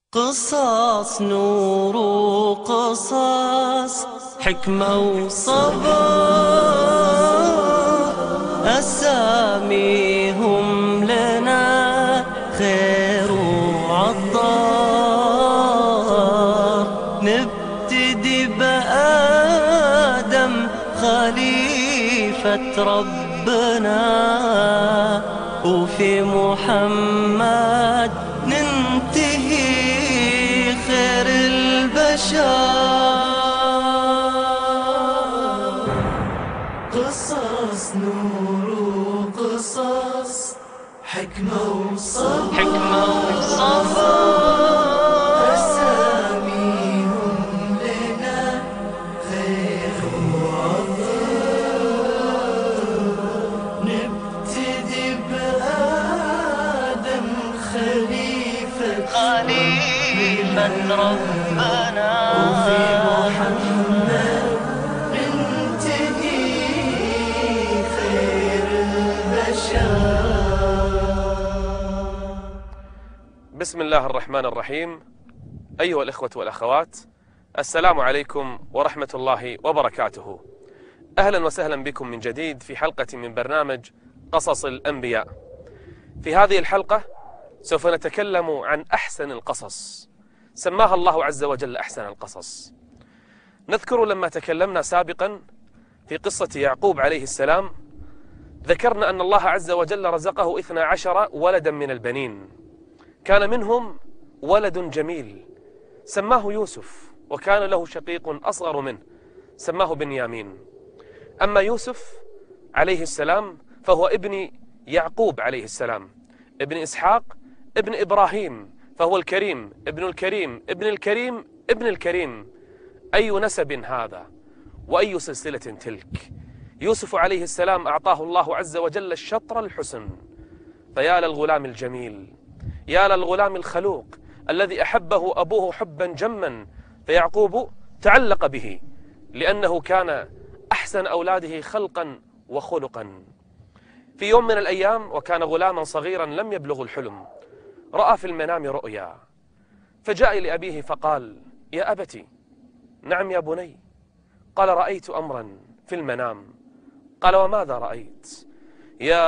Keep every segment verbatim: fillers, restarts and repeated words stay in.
قصص نور وقصص حكمة وصبر، أساميهم لنا خير وعطار. نبتدي بآدم خليفة ربنا، وفي محمد ننتهي خير البشر. قصص نور وقصص حكمة وصبر، حكمة وصبر، أساميهم لنا خير وعطار. نبتدي بآدم خليفة خليفة ربنا، وفي محمد ننتهي خير البشر. بسم الله الرحمن الرحيم. أيها الإخوة والأخوات، السلام عليكم ورحمة الله وبركاته. أهلا وسهلا بكم من جديد في حلقة من برنامج قصص الأنبياء. في هذه الحلقة سوف نتكلم عن أحسن القصص، سماها الله عز وجل أحسن القصص. نذكر لما تكلمنا سابقا في قصة يعقوب عليه السلام، ذكرنا أن الله عز وجل رزقه اثنا عشر ولدا من البنين، كان منهم ولد جميل سماه يوسف، وكان له شقيق أصغر منه سماه بنيامين. أما يوسف عليه السلام فهو ابن يعقوب عليه السلام، ابن إسحاق، ابن إبراهيم، فهو الكريم ابن الكريم ابن الكريم ابن الكريم. أي نسب هذا وأي سلسلة تلك! يوسف عليه السلام أعطاه الله عز وجل الشطر الحسن، فيا للغلام الجميل، يا للغلام الخلوق الذي أحبه أبوه حبا جما، فيعقوب تعلق به لأنه كان أحسن أولاده خلقا وخلقا. في يوم من الأيام وكان غلاما صغيرا لم يبلغ الحلم، رأى في المنام رؤيا، فجاء لأبيه فقال: يا أبتي. نعم يا بني. قال: رأيت أمرا في المنام. قال: وماذا رأيت؟ يا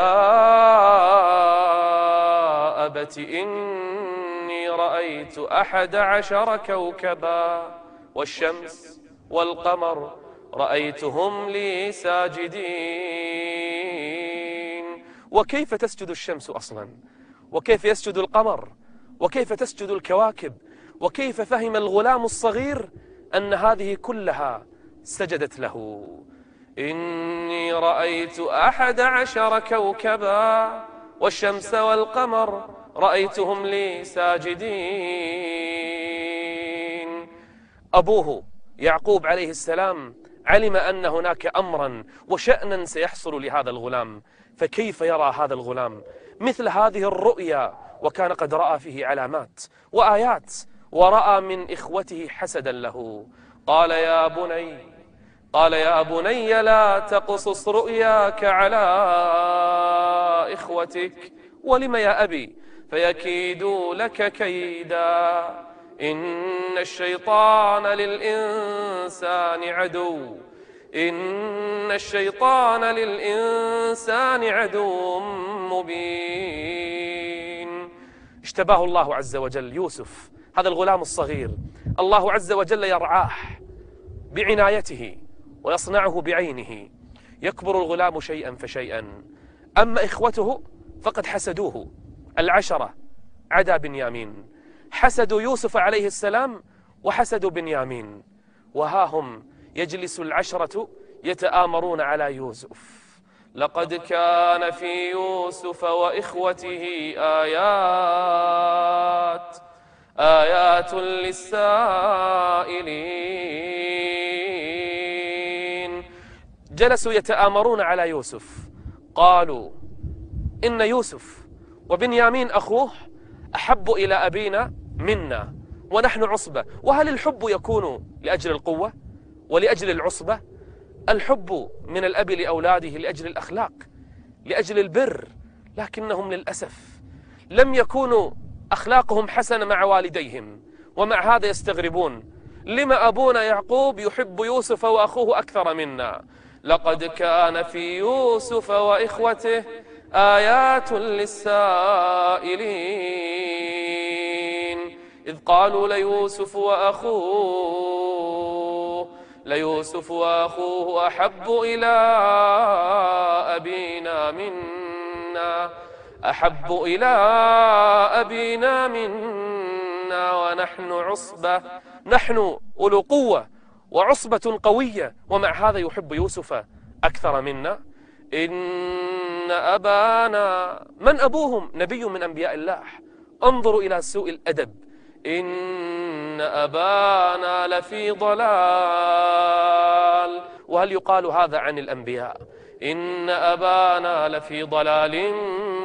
أبت إني رأيت أحد عشر كوكبا والشمس والقمر رأيتهم لي ساجدين. وكيف تسجد الشمس أصلا؟ وكيف يسجد القمر؟ وكيف تسجد الكواكب؟ وكيف فهم الغلام الصغير أن هذه كلها سجدت له؟ إني رأيت أحد عشر كوكبا والشمس والقمر رأيتهم لي ساجدين. أبوه يعقوب عليه السلام علم أن هناك أمرا وشأنا سيحصل لهذا الغلام، فكيف يرى هذا الغلام مثل هذه الرؤيا وكان قد رأى فيه علامات وآيات، ورأى من إخوته حسدا له. قال يا بني قال يا بني لا تقصص رؤياك على إخوتك. ولم يا أبي؟ فيكيدوا لك كيدا، إن الشيطان للإنسان عدو إن الشيطان للإنسان عدو مبين. اشتباه الله عز وجل يوسف هذا الغلام الصغير، الله عز وجل يرعاه بعنايته ويصنعه بعينه، يكبر الغلام شيئا فشيئا. أما إخوته فقد حسدوه، العشرة عدا بنيامين، حسدوا يوسف عليه السلام وحسدوا بنيامين، وها هم يجلس العشرة يتآمرون على يوسف. لقد كان في يوسف وإخوته آيات آيات للسائلين. جلسوا يتآمرون على يوسف، قالوا إن يوسف وبنيامين أخوه أحب إلى أبينا منا ونحن عصبة. وهل الحب يكون لأجل القوة ولأجل العصبة؟ الحب من الأب لأولاده لأجل الأخلاق، لأجل البر، لكنهم للأسف لم يكونوا أخلاقهم حسنة مع والديهم، ومع هذا يستغربون لما أبونا يعقوب يحب يوسف وأخوه أكثر منا. لقد كان في يوسف وإخوته آيات للسائلين إذ قالوا ليوسف وأخوه ليوسف وأخوه أحب إلى أبينا منا أحب إلى أبينا منا ونحن عصبة نحن أولو قوة وعصبة قوية، ومع هذا يحب يوسف أكثر منا. إن أبانا، من أبوهم؟ نبي من أنبياء الله. انظروا إلى سوء الأدب. إن أبانا لفي ضلال. وهل يقال هذا عن الأنبياء؟ إن أبانا لفي ضلال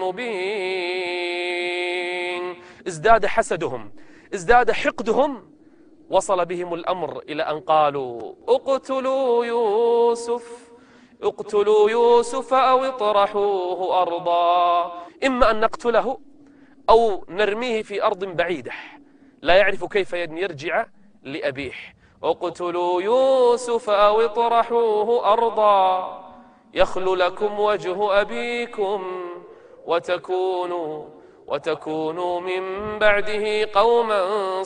مبين. ازداد حسدهم، ازداد حقدهم، وصل بهم الأمر إلى أن قالوا اقتلوا يوسف اقتلوا يوسف أو اطرحوه أرضا، إما أن نقتله أو نرميه في أرض بعيدة لا يعرف كيف يرجع لأبيه. اقتلوا يوسف أو اطرحوه أرضا يخل لكم وجه أبيكم وتكونوا وتكونوا من بعده قوما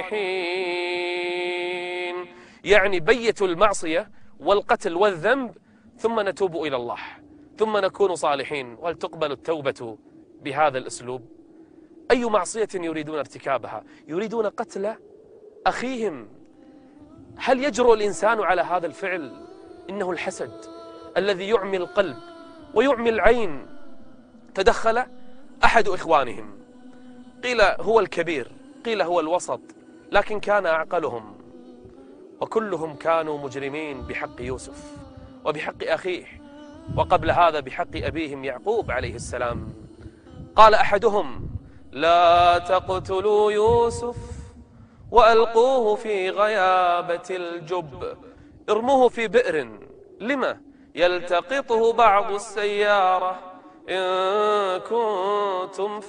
صالحين. يعني بيتوا المعصية والقتل والذنب ثم نتوب إلى الله ثم نكون صالحين. وهل تقبل التوبة بهذا الأسلوب؟ أي معصية يريدون ارتكابها؟ يريدون قتل أخيهم. هل يجرؤ الإنسان على هذا الفعل؟ إنه الحسد الذي يعمي القلب ويعمي العين. تدخل أحد إخوانهم، قيل هو الكبير قيل هو الوسط، لكن كان أعقلهم، وكلهم كانوا مجرمين بحق يوسف وبحق أخيه، وقبل هذا بحق أبيهم يعقوب عليه السلام. قال أحدهم لا تقتلوا يوسف وألقوه في غيابة الجب، ارموه في بئر، لما؟ يلتقطه بعض السيارة إن كنتم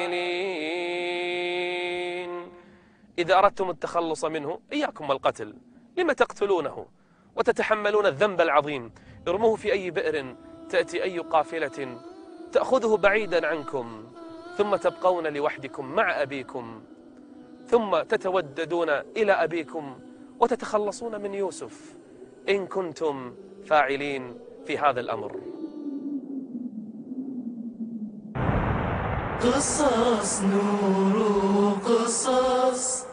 فاعلين. إذا أردتم التخلص منه إياكم والقتل، لما تقتلونه وتتحملون الذنب العظيم؟ ارموه في أي بئر تأتي أي قافلة تأخذه بعيدا عنكم، ثم تبقون لوحدكم مع أبيكم، ثم تتوددون إلى أبيكم وتتخلصون من يوسف إن كنتم فاعلين في هذا الأمر. قصص نور قصص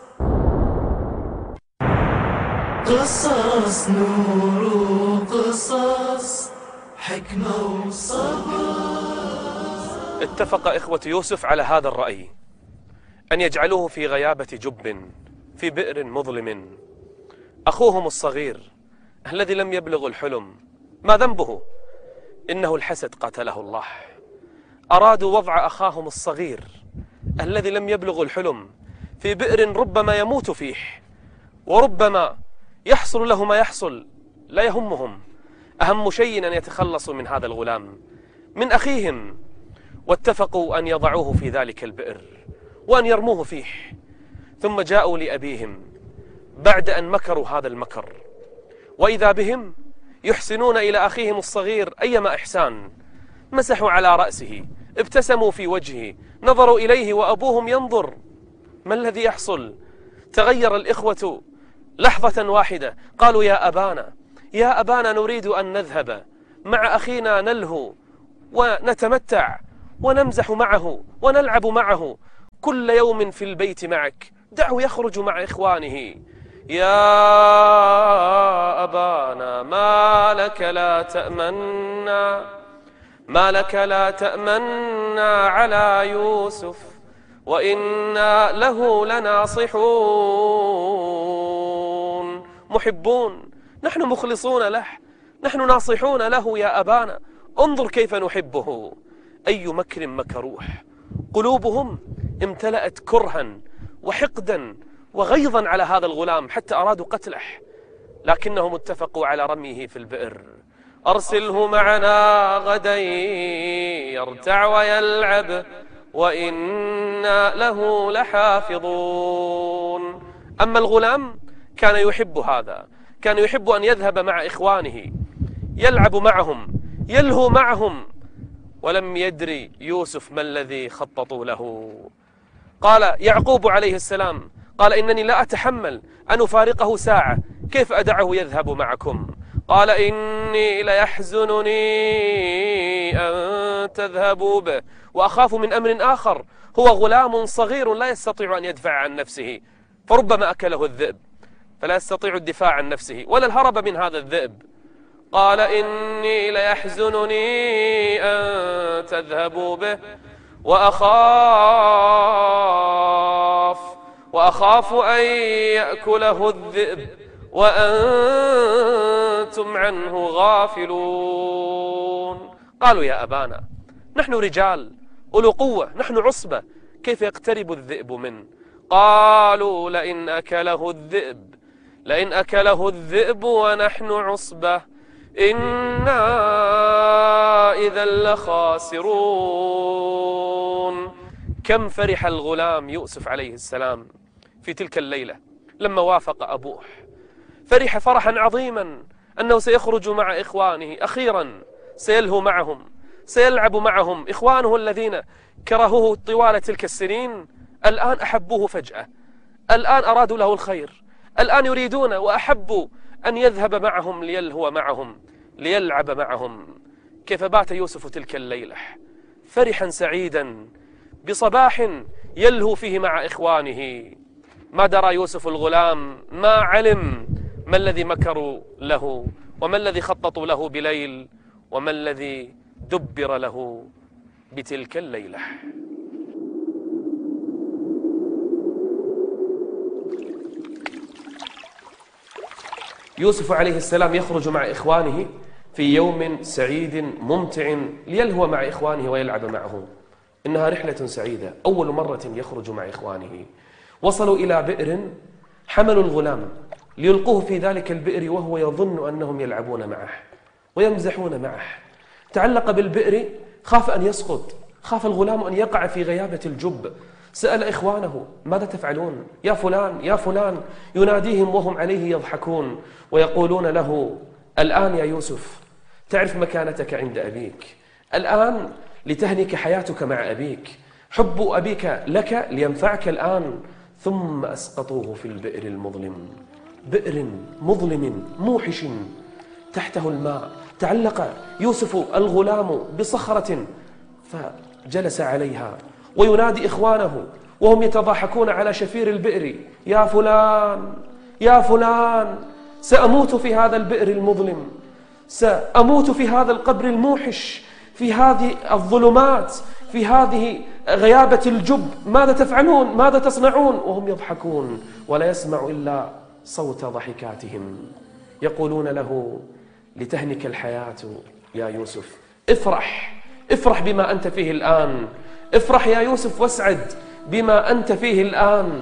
قصص نور قصص حكمة وصبر. اتفق إخوة يوسف على هذا الرأي، أن يجعلوه في غيابة جب في بئر مظلم. أخوهم الصغير الذي لم يبلغ الحلم ما ذنبه؟ إنه الحسد قتله الله. أرادوا وضع أخاهم الصغير الذي لم يبلغ الحلم في بئر ربما يموت فيه وربما يحصل له ما يحصل، لا يهمهم. أهم شيء أن يتخلصوا من هذا الغلام من أخيهم، واتفقوا أن يضعوه في ذلك البئر وأن يرموه فيه. ثم جاءوا لأبيهم بعد أن مكروا هذا المكر، وإذا بهم يحسنون إلى أخيهم الصغير أيما إحسان. مسحوا على رأسه، ابتسموا في وجهه، نظروا إليه وأبوهم ينظر. ما الذي يحصل؟ تغير الإخوة لحظة واحدة، قالوا يا أبانا يا أبانا نريد أن نذهب مع أخينا نلهو ونتمتع ونمزح معه ونلعب معه كل يوم في البيت معك، دعه يخرج مع إخوانه. يا أبانا ما لك لا تأمنا ما لك لا تأمنا على يوسف وإنا له لناصحون. محبون، نحن مخلصون له، نحن ناصحون له يا أبانا، انظر كيف نحبه. أي مكر مكروه، قلوبهم امتلأت كرها وحقدا وغيظا على هذا الغلام حتى أرادوا قتله، لكنهم اتفقوا على رميه في البئر. أرسله معنا غدا يرتع ويلعب وإنا له لحافظون. أما الغلام كان يحب هذا، كان يحب أن يذهب مع إخوانه يلعب معهم يلهو معهم. ولم يدري يوسف ما الذي خططوا له. قال يعقوب عليه السلام قال إنني لا أتحمل أن أفارقه ساعة، كيف أدعه يذهب معكم؟ قال إني ليحزنني أن تذهبوا به وأخاف من أمر آخر، هو غلام صغير لا يستطيع أن يدفع عن نفسه، فربما أكله الذئب فلا يستطيع الدفاع عن نفسه ولا الهرب من هذا الذئب. قال إني ليحزنني أن تذهبوا به وأخاف وأخاف أن يأكله الذئب وأنتم عنه غافلون. قالوا يا أبانا نحن رجال أولو قوة، نحن عصبة، كيف يقترب الذئب منه؟ قالوا لئن أكله الذئب لئن أكله الذئب ونحن عصبة إنا إذا لخاسرون. كم فرح الغلام يوسف عليه السلام في تلك الليلة لما وافق أبوه، فرح فرحا عظيما أنه سيخرج مع إخوانه، أخيرا سيلهو معهم، سيلعب معهم. إخوانه الذين كرهوه طوال تلك السنين الآن أحبوه فجأة، الآن أرادوا له الخير، الآن يريدون وأحبوا أن يذهب معهم ليلهو معهم ليلعب معهم. كيف بات يوسف تلك الليلة فرحا سعيدا بصباح يلهو فيه مع إخوانه. ما درى يوسف الغلام، ما علم ما الذي مكروا له وما الذي خططوا له بليل وما الذي دبر له بتلك الليلة. يوسف عليه السلام يخرج مع إخوانه في يوم سعيد ممتع ليلهو مع إخوانه ويلعب معهم. إنها رحلة سعيدة، أول مرة يخرج مع إخوانه. وصلوا إلى بئر، حملوا الغلام ليلقوه في ذلك البئر وهو يظن أنهم يلعبون معه ويمزحون معه. تعلق بالبئر، خاف أن يسقط، خاف الغلام أن يقع في غيابة الجب. سأل إخوانه ماذا تفعلون؟ يا فلان يا فلان، يناديهم وهم عليه يضحكون ويقولون له الآن يا يوسف تعرف مكانتك عند أبيك، الآن لتهنك حياتك مع أبيك، حب أبيك لك لينفعك الآن. ثم أسقطوه في البئر المظلم، بئر مظلم موحش تحته الماء. تعلق يوسف الغلام بصخرة فجلس عليها وينادي إخوانه وهم يتضاحكون على شفير البئر يا فلان يا فلان، سأموت في هذا البئر المظلم، سأموت في هذا القبر الموحش، في هذه الظلمات، في هذه غيابة الجب، ماذا تفعلون؟ ماذا تصنعون؟ وهم يضحكون ولا يسمع إلا صوت ضحكاتهم. يقولون له لتهنك الحياة يا يوسف، افرح افرح بما أنت فيه الآن، افرح يا يوسف واسعد بما أنت فيه الآن.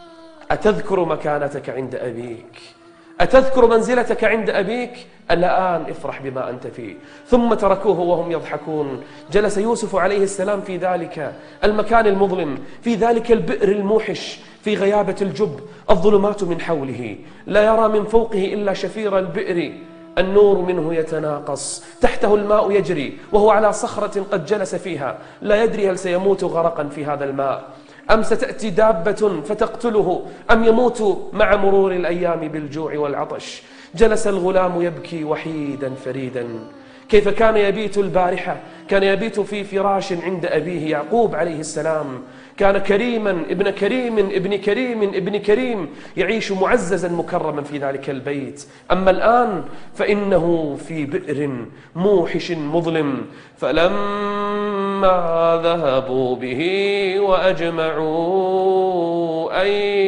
أتذكر مكانتك عند أبيك؟ أتذكر منزلتك عند أبيك؟ الآن افرح بما أنت فيه. ثم تركوه وهم يضحكون. جلس يوسف عليه السلام في ذلك المكان المظلم، في ذلك البئر الموحش، في غيابة الجب، الظلمات من حوله، لا يرى من فوقه إلا شفير البئر، النور منه يتناقص، تحته الماء يجري وهو على صخرة قد جلس فيها، لا يدري هل سيموت غرقا في هذا الماء أم ستأتي دابة فتقتله أم يموت مع مرور الأيام بالجوع والعطش. جلس الغلام يبكي وحيدا فريدا. كيف كان يبيت البارحة؟ كان يبيت في فراش عند أبيه يعقوب عليه السلام، كان كريما ابن كريم ابن كريم ابن كريم، يعيش معززا مكرما في ذلك البيت. أما الآن فإنه في بئر موحش مظلم. فلما ذهبوا به وأجمعوا أن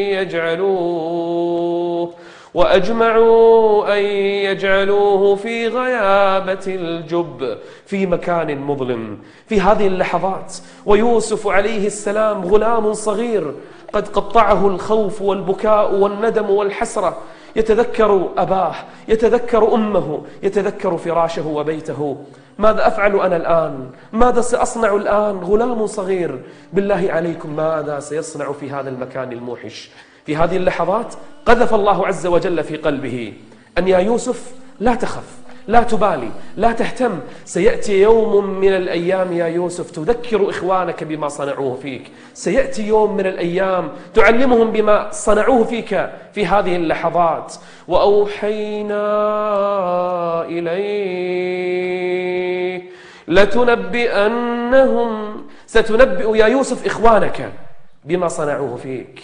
يجعلوه وأجمعوا أن يجعلوه في غيابة الجب، في مكان مظلم. في هذه اللحظات ويوسف عليه السلام غلام صغير قد قطعه الخوف والبكاء والندم والحسرة، يتذكر أباه، يتذكر أمه، يتذكر فراشه وبيته. ماذا أفعل أنا الآن؟ ماذا سأصنع الآن؟ غلام صغير، بالله عليكم ماذا سيصنع في هذا المكان الموحش؟ في هذه اللحظات قذف الله عز وجل في قلبه أن يا يوسف لا تخف، لا تبالي، لا تهتم، سيأتي يوم من الأيام يا يوسف تذكر إخوانك بما صنعوه فيك، سيأتي يوم من الأيام تعلمهم بما صنعوه فيك في هذه اللحظات. وأوحينا إليه لتنبئنهم، ستنبئ يا يوسف إخوانك بما صنعوه فيك،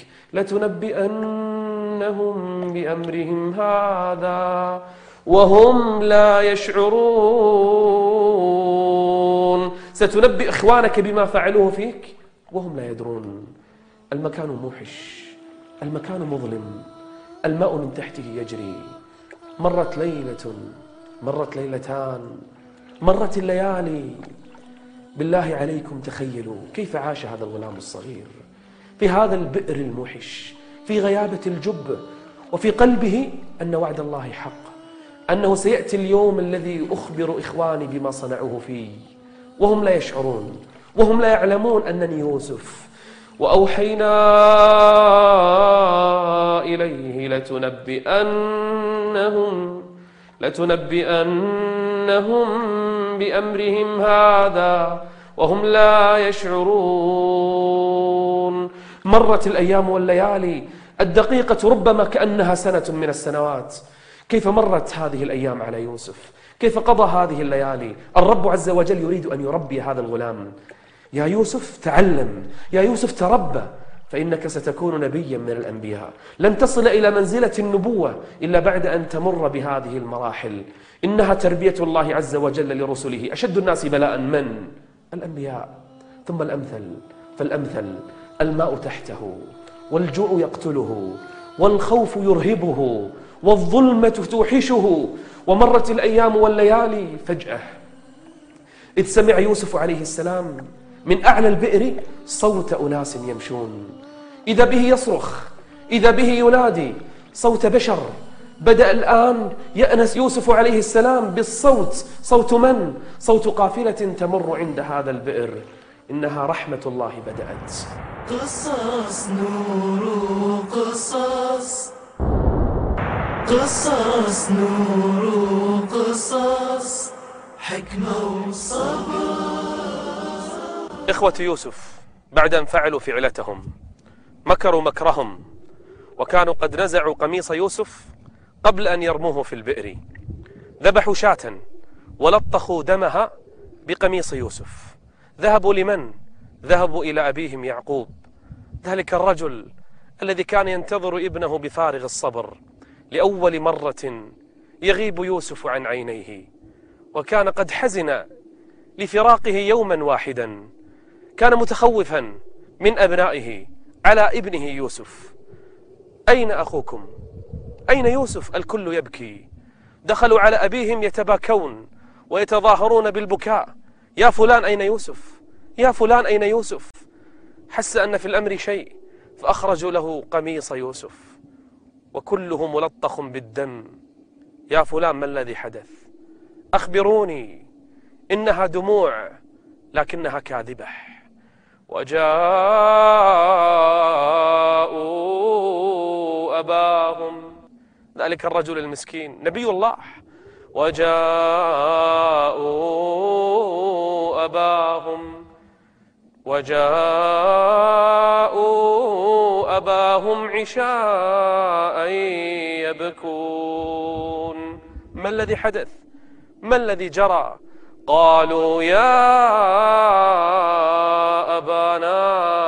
لتنبئنهم بأمرهم هذا وهم لا يشعرون. ستنبئ إخوانك بما فعلوه فيك وهم لا يدرون. المكان موحش، المكان مظلم، الماء من تحته يجري. مرت ليلة، مرت ليلتان، مرت الليالي. بالله عليكم تخيلوا كيف عاش هذا الغلام الصغير في هذا البئر الموحش في غيابة الجب، وفي قلبه أن وعد الله حق، أنه سيأتي اليوم الذي أخبر إخواني بما صنعوه فيه وهم لا يشعرون، وهم لا يعلمون أنني يوسف. وأوحينا إليه لتنبئنهم لتنبئنهم بأمرهم هذا وهم لا يشعرون. مرت الأيام والليالي، الدقيقة ربما كأنها سنة من السنوات. كيف مرت هذه الأيام على يوسف؟ كيف قضى هذه الليالي؟ الرب عز وجل يريد أن يربي هذا الغلام. يا يوسف تعلم، يا يوسف تربى، فإنك ستكون نبيا من الأنبياء. لن تصل إلى منزلة النبوة إلا بعد أن تمر بهذه المراحل. إنها تربية الله عز وجل لرسله. أشد الناس بلاء من؟ الأنبياء، ثم الأمثل فالأمثل. الماء تحته، والجوع يقتله، والخوف يرهبه، والظلمة توحشه. ومرت الأيام والليالي. فجأة إذ سمع يوسف عليه السلام من أعلى البئر صوت أناس يمشون، إذا به يصرخ، إذا به ينادي صوت بشر. بدأ الآن يأنس يوسف عليه السلام بالصوت. صوت من؟ صوت قافلة تمر عند هذا البئر. إنها رحمة الله بدأت. قصص نور قصص، قصص نور قصص، حكمة وصبر. إخوة يوسف بعد أن فعلوا فعلتهم مكروا مكرهم، وكانوا قد نزعوا قميص يوسف قبل أن يرموه في البئر. ذبحوا شاة ولطخوا دمها بقميص يوسف. ذهبوا لمن؟ ذهبوا إلى أبيهم يعقوب، ذلك الرجل الذي كان ينتظر ابنه بفارغ الصبر. لأول مرة يغيب يوسف عن عينيه، وكان قد حزن لفراقه يوما واحدا. كان متخوفا من أبنائه على ابنه يوسف. أين أخوكم؟ أين يوسف؟ الكل يبكي. دخلوا على أبيهم يتباكون ويتظاهرون بالبكاء. يا فلان أين يوسف؟ يا فلان أين يوسف؟ حس أن في الأمر شيء، فأخرجوا له قميص يوسف وكله ملطخ بالدم. يا فلان ما الذي حدث؟ أخبروني. إنها دموع لكنها كاذبة. وجاءوا أباهم، ذلك الرجل المسكين نبي الله، وجاءوا أباهم وجاءوا أباهم عشاء يبكون. ما الذي حدث؟ ما الذي جرى؟ قالوا يا أبانا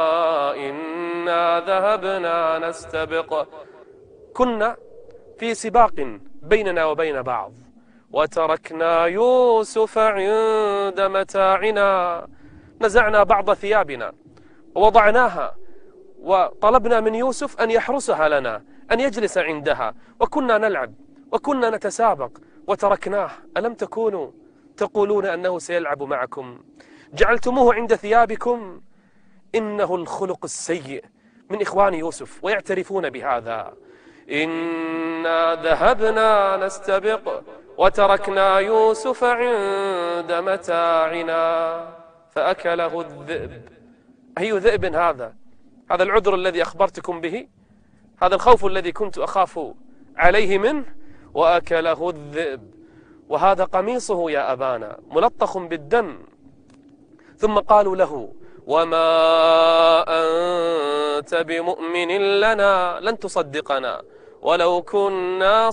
إنا ذهبنا نستبق، كنا في سباق بيننا وبين بعض، وتركنا يوسف عند متاعنا. نزعنا بعض ثيابنا ووضعناها، وطلبنا من يوسف أن يحرسها لنا، أن يجلس عندها، وكنا نلعب وكنا نتسابق وتركناه. ألم تكونوا تقولون أنه سيلعب معكم؟ جعلتموه عند ثيابكم. إنه الخلق السيء من إخوان يوسف، ويعترفون بهذا. إنا ذهبنا نستبق وتركنا يوسف عند متاعنا فأكله الذئب. أي ذئب هذا؟ هذا العذر الذي أخبرتكم به؟ هذا الخوف الذي كنت أخاف عليه منه وأكله الذئب، وهذا قميصه يا أبانا ملطخ بالدم. ثم قالوا له: وما أنت بمؤمن لنا لن تصدقنا ولو كنا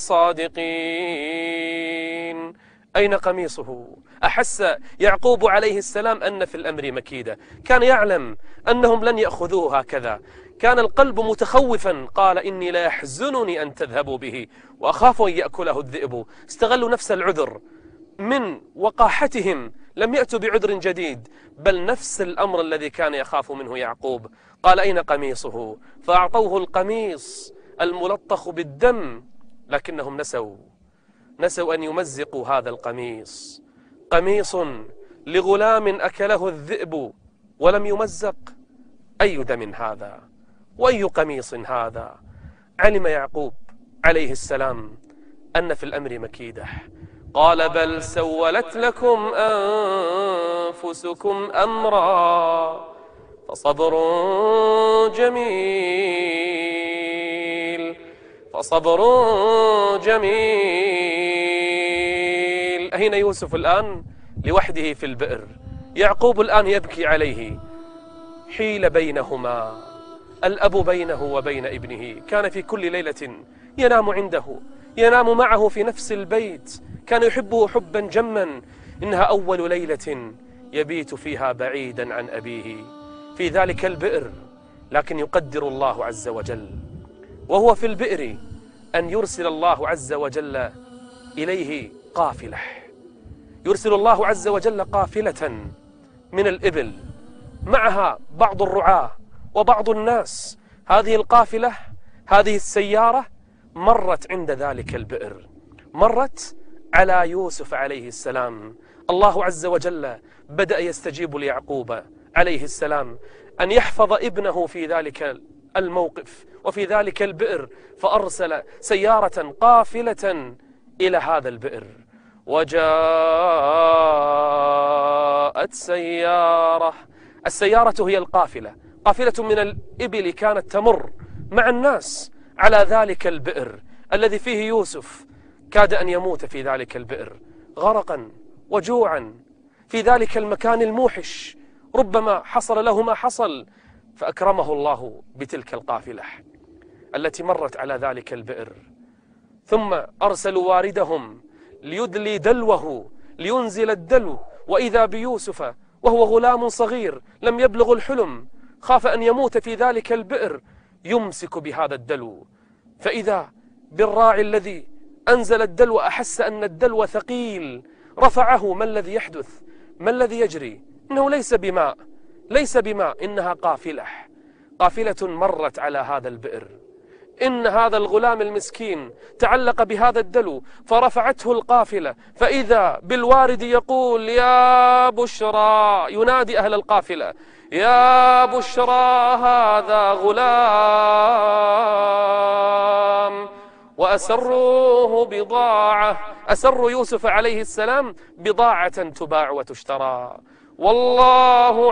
صادقين. أين قميصه؟ أحس يعقوب عليه السلام أن في الأمر مكيدة، كان يعلم أنهم لن يأخذوه هكذا، كان القلب متخوفا، قال: إني لا يحزنني أن تذهبوا به وأخاف أن يأكله الذئب. استغلوا نفس العذر من وقاحتهم، لم يأتوا بعذر جديد، بل نفس الأمر الذي كان يخاف منه يعقوب. قال: أين قميصه؟ فأعطوه القميص الملطخ بالدم، لكنهم نسوا نسوا أن يمزقوا هذا القميص. قميص لغلام أكله الذئب ولم يمزق، أي دم هذا وأي قميص هذا؟ علم يعقوب عليه السلام أن في الأمر مكيدة. قال: بل سولت لكم أنفسكم أمرا فصبر جميل فصبر جميل. أين يوسف الآن؟ لوحده في البئر. يعقوب الآن يبكي عليه، حيل بينهما، الأب بينه وبين ابنه، كان في كل ليلة ينام عنده، ينام معه في نفس البيت، كان يحبه حبا جما. إنها أول ليلة يبيت فيها بعيدا عن أبيه في ذلك البئر، لكن يقدر الله عز وجل وهو في البئر أن يرسل الله عز وجل إليه قافلة، يرسل الله عز وجل قافلة من الإبل معها بعض الرعاة وبعض الناس. هذه القافلة، هذه السيارة مرت عند ذلك البئر، مرت على يوسف عليه السلام. الله عز وجل بدأ يستجيب ليعقوب عليه السلام أن يحفظ ابنه في ذلك الموقف وفي ذلك البئر، فأرسل سيارة قافلة إلى هذا البئر. وجاءت سيارة، السيارة هي القافلة، قافلة من الإبل كانت تمر مع الناس على ذلك البئر الذي فيه يوسف، كاد أن يموت في ذلك البئر غرقا وجوعا في ذلك المكان الموحش، ربما حصل له ما حصل، فأكرمه الله بتلك القافلة التي مرت على ذلك البئر. ثم أرسلوا واردهم ليدلي دلوه، لينزل الدلو، وإذا بيوسف وهو غلام صغير لم يبلغ الحلم، خاف أن يموت في ذلك البئر، يمسك بهذا الدلو، فإذا بالراعي الذي أنزل الدلو أحس أن الدلو ثقيل، رفعه. ما الذي يحدث؟ ما الذي يجري؟ إنه ليس بماء، ليس بماء، إنها قافلة، قافلة مرت على هذا البئر. إن هذا الغلام المسكين تعلق بهذا الدلو فرفعته القافلة، فإذا بالوارد يقول: يا بشرى، ينادي أهل القافلة: يا بشرى هذا غلام. وأسروه بضاعة، أسر يوسف عليه السلام بضاعة تباع وتشترى. والله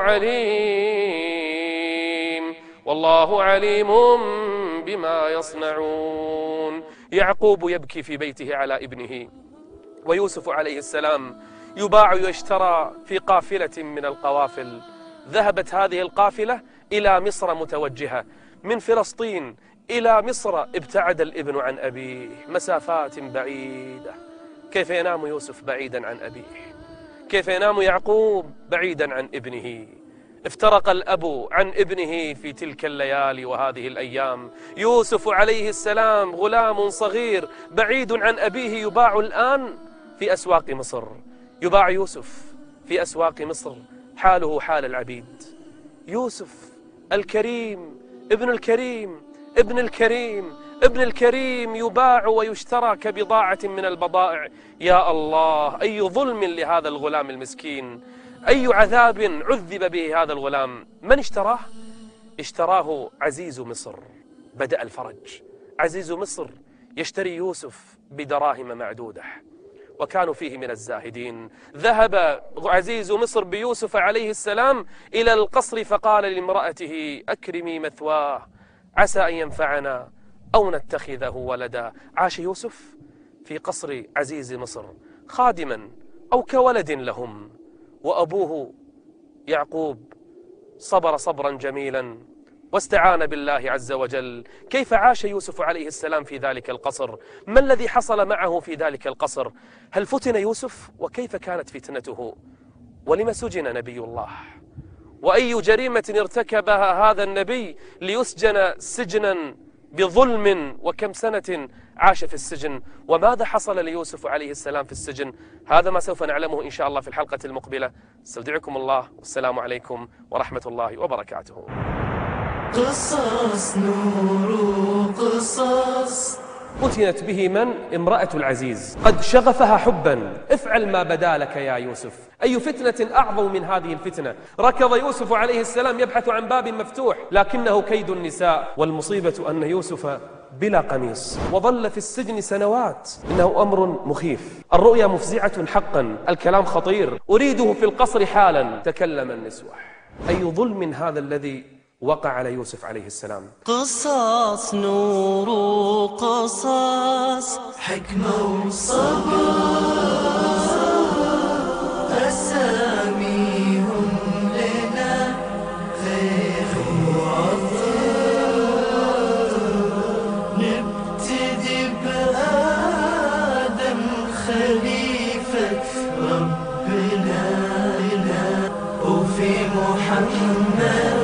عليم، والله عليم بما يصنعون. يعقوب يبكي في بيته على ابنه، ويوسف عليه السلام يباع ويشترى في قافلة من القوافل. ذهبت هذه القافلة إلى مصر متوجهة، من فلسطين إلى مصر ابتعد الابن عن أبيه مسافات بعيدة. كيف ينام يوسف بعيدا عن أبيه؟ كيف ينام يعقوب بعيدا عن ابنه؟ افترق الأب عن ابنه في تلك الليالي وهذه الأيام. يوسف عليه السلام غلام صغير بعيد عن أبيه يباع الآن في أسواق مصر، يباع يوسف في أسواق مصر، حاله حال العبيد. يوسف الكريم، ابن الكريم، ابن الكريم، ابن الكريم يباع ويشترى كبضاعة من البضائع. يا الله، أي ظلم لهذا الغلام المسكين، أي عذاب عذب به هذا الغلام. من اشتراه؟ اشتراه عزيز مصر. بدأ الفرج. عزيز مصر يشتري يوسف بدراهم معدودة، وكانوا فيه من الزاهدين. ذهب عزيز مصر بيوسف عليه السلام إلى القصر، فقال لامرأته: أكرمي مثواه، عسى أن ينفعنا أو نتخذه ولدا. عاش يوسف في قصر عزيز مصر خادما أو كولد لهم، وأبوه يعقوب صبر صبرا جميلا واستعان بالله عز وجل. كيف عاش يوسف عليه السلام في ذلك القصر؟ ما الذي حصل معه في ذلك القصر؟ هل فتن يوسف؟ وكيف كانت فتنته؟ ولم سجن نبي الله؟ وأي جريمة ارتكبها هذا النبي ليسجن سجنا بظلم؟ وكم سنة عاش في السجن؟ وماذا حصل ليوسف عليه السلام في السجن؟ هذا ما سوف نعلمه إن شاء الله في الحلقة المقبلة. استودعكم الله والسلام عليكم ورحمة الله وبركاته. قصص نور قصص. فتنت به من؟ امرأة العزيز، قد شغفها حبا. افعل ما بدا لك يا يوسف. أي فتنة أعظم من هذه الفتنة؟ ركض يوسف عليه السلام يبحث عن باب مفتوح، لكنه كيد النساء. والمصيبة أن يوسف بلا قميص وظل في السجن سنوات. إنه أمر مخيف، الرؤيا مفزعة حقا، الكلام خطير. أريده في القصر حالا. تكلم النسوح. أي ظلم هذا الذي وقع على يوسف عليه السلام؟ قصص نور قصص، حكمة وصبر، أساميهم لنا خير وعطر. نبتدي بآدم خليفة ربنا، وفي محمد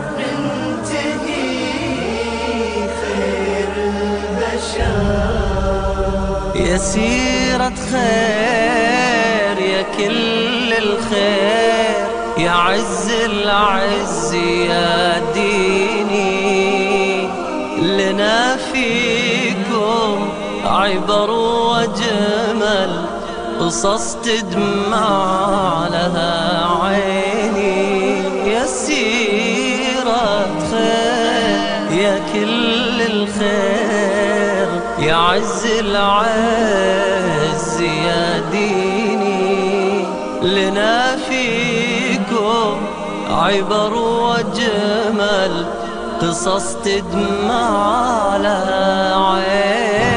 يا سيرة خير يا كل الخير، يا عز العز يا ديني. لنا فيكم عبر وجمل، قصص تدمع لها عيني. يا سيرة خير يا كل الخير، يا عز العز يا ديني. لنا فيكم عبر وجمل، قصص تدمع على عين.